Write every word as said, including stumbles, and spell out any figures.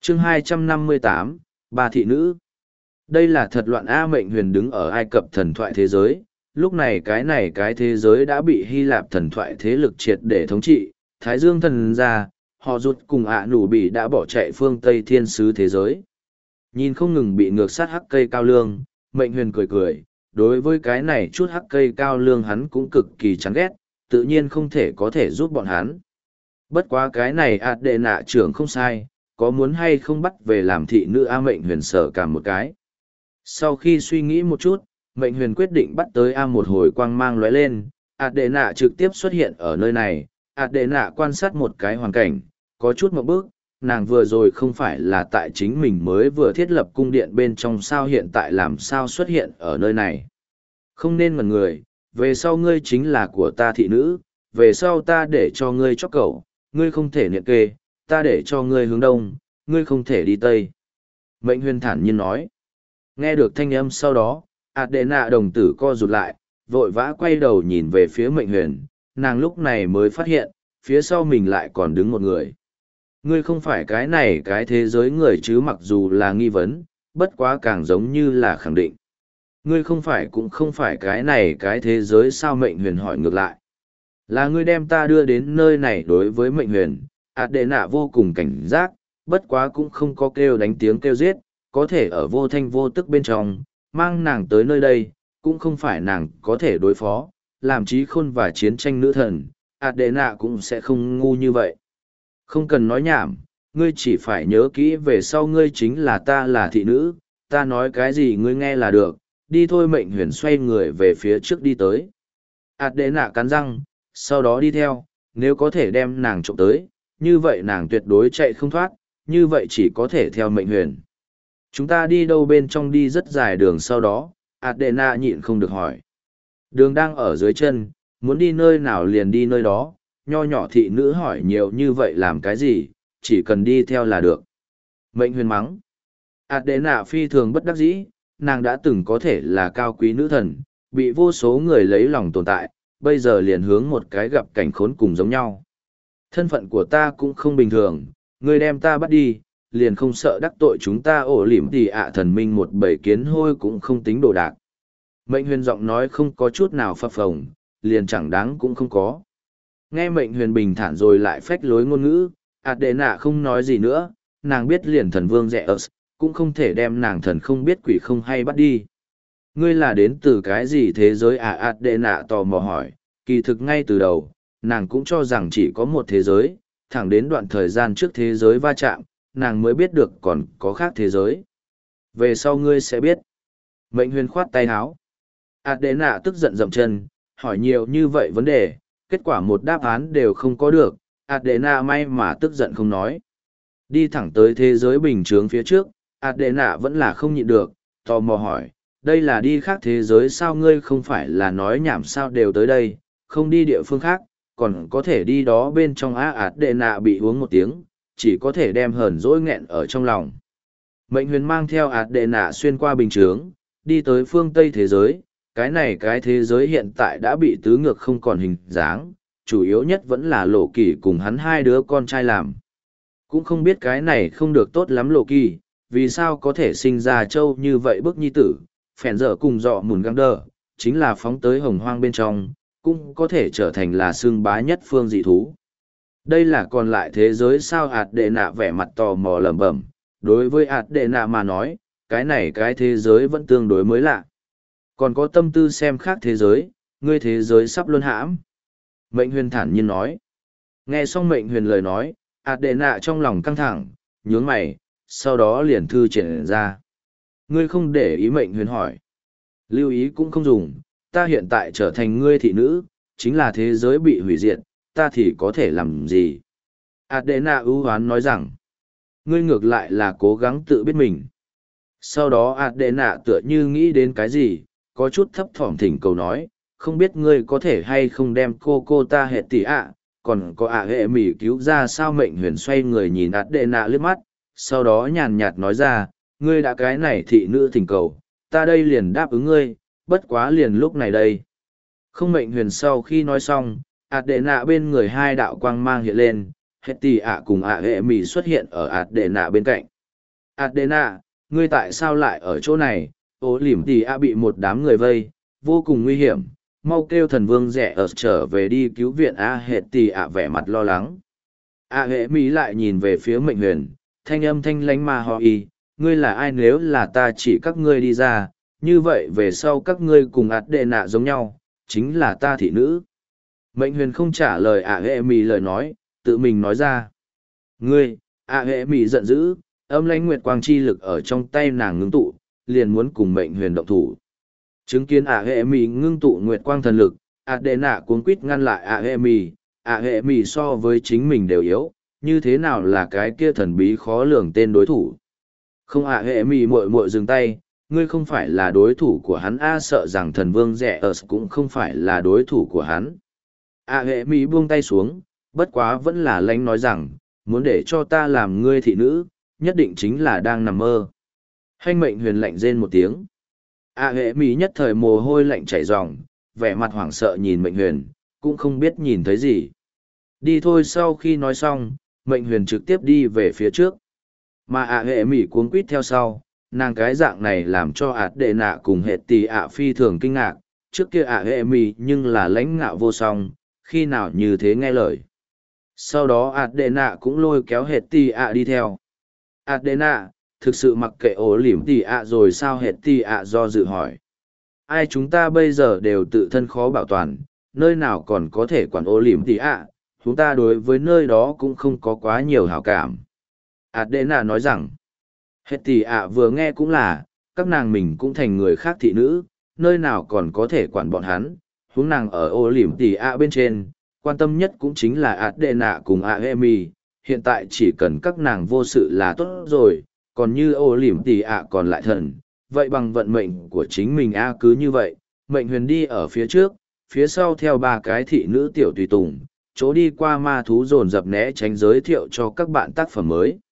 chương hai trăm năm mươi tám, ba thị nữ. Đây là thật loạn A. Mệnh huyền đứng ở Ai Cập thần thoại thế giới, lúc này cái này cái thế giới đã bị Hy Lạp thần thoại thế lực triệt để thống trị, Thái Dương thần ra, họ rút cùng ạ nụ bị đã bỏ chạy phương Tây thiên sứ thế giới. Nhìn không ngừng bị ngược sát hắc cây cao lương, Mệnh huyền cười cười, đối với cái này chút hắc cây cao lương hắn cũng cực kỳ chán ghét, tự nhiên không thể có thể giúp bọn hắn. Bất quá cái này ạt đệ nạ trưởng không sai, có muốn hay không bắt về làm thị nữ A. Mệnh huyền sở cả một cái. Sau khi suy nghĩ một chút, Mệnh huyền quyết định bắt tới A một hồi quang mang lóe lên, ạt đệ nạ trực tiếp xuất hiện ở nơi này, ạt đệ nạ quan sát một cái hoàn cảnh, có chút một bước, nàng vừa rồi không phải là tại chính mình mới vừa thiết lập cung điện bên trong sao hiện tại làm sao xuất hiện ở nơi này. Không nên ngần người, về sau ngươi chính là của ta thị nữ, về sau ta để cho ngươi chóc cẩu, ngươi không thể niệm kê, ta để cho ngươi hướng đông, ngươi không thể đi tây. Mệnh huyền thản nhiên nói. Nghe được thanh âm sau đó, ạt đệ nạ đồng tử co rụt lại, vội vã quay đầu nhìn về phía Mệnh huyền, nàng lúc này mới phát hiện, phía sau mình lại còn đứng một người. Ngươi không phải cái này cái thế giới người chứ, mặc dù là nghi vấn, bất quá càng giống như là khẳng định. Ngươi không phải cũng không phải cái này cái thế giới sao? Mệnh huyền hỏi ngược lại. Là ngươi đem ta đưa đến nơi này. Đối với Mệnh huyền, ạt đệ nạ vô cùng cảnh giác, bất quá cũng không có kêu đánh tiếng kêu giết, có thể ở vô thanh vô tức bên trong, mang nàng tới nơi đây, cũng không phải nàng có thể đối phó, làm trí khôn và chiến tranh nữ thần, ạt đệ nạ cũng sẽ không ngu như vậy. Không cần nói nhảm, ngươi chỉ phải nhớ kỹ về sau ngươi chính là ta là thị nữ, ta nói cái gì ngươi nghe là được, đi thôi. Mệnh huyền xoay người về phía trước đi tới. ạt đệ nạ cắn răng, sau đó đi theo, nếu có thể đem nàng trộm tới, như vậy nàng tuyệt đối chạy không thoát, như vậy chỉ có thể theo Mệnh huyền. Chúng ta đi đâu? Bên trong đi rất dài đường, sau đó, Adena nhịn không được hỏi. Đường đang ở dưới chân, muốn đi nơi nào liền đi nơi đó, nho nhỏ thị nữ hỏi nhiều như vậy làm cái gì, chỉ cần đi theo là được. Mệnh huyền mắng. Adena phi thường bất đắc dĩ, nàng đã từng có thể là cao quý nữ thần, bị vô số người lấy lòng tồn tại, bây giờ liền hướng một cái gặp cảnh khốn cùng giống nhau. Thân phận của ta cũng không bình thường, ngươi đem ta bắt đi, liền không sợ đắc tội chúng ta. Ổ lỉm thì ạ thần minh một bầy kiến hôi cũng không tính đồ đạc. Mệnh huyền giọng nói không có chút nào phập phồng, liền chẳng đáng cũng không có. Nghe Mệnh huyền bình thản rồi lại phách lối ngôn ngữ, ạt đệ nạ không nói gì nữa, nàng biết liền thần vương rẻ ớt, cũng không thể đem nàng thần không biết quỷ không hay bắt đi. Ngươi là đến từ cái gì thế giới à? Ạt đệ nạ tò mò hỏi, kỳ thực ngay từ đầu, nàng cũng cho rằng chỉ có một thế giới, thẳng đến đoạn thời gian trước thế giới va chạm, nàng mới biết được còn có khác thế giới. Về sau ngươi sẽ biết. Mệnh huyền khoát tay áo. ạt đệ nạ tức giận dậm chân, hỏi nhiều như vậy vấn đề, kết quả một đáp án đều không có được. ạt đệ nạ may mà tức giận không nói. Đi thẳng tới thế giới bình chướng phía trước, ạt đệ nạ vẫn là không nhịn được, tò mò hỏi, đây là đi khác thế giới sao? Ngươi không phải là nói nhảm sao đều tới đây, không đi địa phương khác, còn có thể đi đó bên trong á? Ạt đệ nạ bị uống một tiếng, chỉ có thể đem hờn dỗi nghẹn ở trong lòng. Mệnh huyền mang theo ạt đệ nạ xuyên qua bình chướng, đi tới phương Tây thế giới. Cái này cái thế giới hiện tại đã bị tứ ngược không còn hình dáng, chủ yếu nhất vẫn là Lộ Kỳ cùng hắn hai đứa con trai làm. Cũng không biết cái này không được tốt lắm Lộ Kỳ, vì sao có thể sinh ra trâu như vậy bức nhi tử, phèn dở cùng dọ mùn găng đờ, chính là phóng tới hồng hoang bên trong, cũng có thể trở thành là xương bá nhất phương dị thú. Đây là còn lại thế giới sao? Ạt đệ nạ vẻ mặt tò mò lẩm bẩm. Đối với ạt đệ nạ mà nói, cái này cái thế giới vẫn tương đối mới lạ. Còn có tâm tư xem khác thế giới, ngươi thế giới sắp luân hãm. Mệnh huyền thản nhiên nói. Nghe xong Mệnh huyền lời nói, ạt đệ nạ trong lòng căng thẳng, nhướng mày, sau đó liền thư triển ra. Ngươi không để ý? Mệnh huyền hỏi. Lưu ý cũng không dùng, ta hiện tại trở thành ngươi thị nữ, chính là thế giới bị hủy diệt, ta thì có thể làm gì? Adena ưu hoán nói rằng, ngươi ngược lại là cố gắng tự biết mình. Sau đó Adena tựa như nghĩ đến cái gì, có chút thấp thỏm thỉnh cầu nói, không biết ngươi có thể hay không đem cô cô ta hệ tỷ ạ, còn có ạ hệ mỉ cứu ra sao? Mệnh huyền xoay người nhìn Adena liếc mắt, sau đó nhàn nhạt nói ra, ngươi đã cái này thị nữ thỉnh cầu, ta đây liền đáp ứng ngươi, bất quá liền lúc này đây. Không. Mệnh huyền sau khi nói xong, ạt đệ nạ bên người hai đạo quang mang hiện lên, hết tỷ ạ cùng ạ hệ mì xuất hiện ở ạt đệ nạ bên cạnh. Adena, ngươi tại sao lại ở chỗ này? Ô lỉm tì ạ bị một đám người vây, vô cùng nguy hiểm, mau kêu thần vương rẻ ở trở về đi cứu viện A hệ tì ạ vẻ mặt lo lắng. A hệ mỹ lại nhìn về phía mệnh huyền, thanh âm thanh lánh mà họ y, ngươi là ai nếu là ta chỉ các ngươi đi ra, như vậy về sau các ngươi cùng ạt đệ nạ giống nhau, chính là ta thị nữ. Mệnh huyền không trả lời A hệ mỹ lời nói, tự mình nói ra. Ngươi, A hệ mỹ giận dữ, âm lãnh nguyệt quang chi lực ở trong tay nàng ngưng tụ, liền muốn cùng mệnh huyền động thủ. Chứng kiến A hệ mỹ ngưng tụ nguyệt quang thần lực, ạt đệ nạ cuống quýt ngăn lại A hệ mỹ, A hệ mỹ so với chính mình đều yếu, như thế nào là cái kia thần bí khó lường tên đối thủ. Không ạ hệ mì muội muội dừng tay, ngươi không phải là đối thủ của hắn a sợ rằng thần vương rẻ ở cũng không phải là đối thủ của hắn. ạ hệ mì buông tay xuống, bất quá vẫn là lánh nói rằng, muốn để cho ta làm ngươi thị nữ, nhất định chính là đang nằm mơ. Hanh mệnh huyền lạnh rên một tiếng. ạ hệ mì nhất thời mồ hôi lạnh chảy ròng, vẻ mặt hoảng sợ nhìn mệnh huyền, cũng không biết nhìn thấy gì. Đi thôi sau khi nói xong, mệnh huyền trực tiếp đi về phía trước. Mà ạ hệ mỹ cuống quýt theo sau, nàng cái dạng này làm cho ạt đệ nạ cùng hệ tỷ ạ phi thường kinh ngạc, trước kia ạ hệ mỹ nhưng là lãnh ngạo vô song, khi nào như thế nghe lời. Sau đó ạt đệ nạ cũng lôi kéo hệ tỷ ạ đi theo. ạt đệ nạ, thực sự mặc kệ ổ lỉm tỷ ạ rồi sao hệ tỷ ạ do dự hỏi. Ai chúng ta bây giờ đều tự thân khó bảo toàn, nơi nào còn có thể quản ổ lỉm tỷ ạ, chúng ta đối với nơi đó cũng không có quá nhiều hảo cảm. Adena nói rằng, hết tỷ ạ vừa nghe cũng là, các nàng mình cũng thành người khác thị nữ, nơi nào còn có thể quản bọn hắn, huống nàng ở ô lỉm tỷ ạ bên trên, quan tâm nhất cũng chính là Adena cùng Aemi, hiện tại chỉ cần các nàng vô sự là tốt rồi, còn như ô lỉm tỷ ạ còn lại thần, vậy bằng vận mệnh của chính mình a cứ như vậy, mệnh huyền đi ở phía trước, phía sau theo ba cái thị nữ tiểu tùy tùng, chỗ đi qua ma thú dồn dập né tránh giới thiệu cho các bạn tác phẩm mới.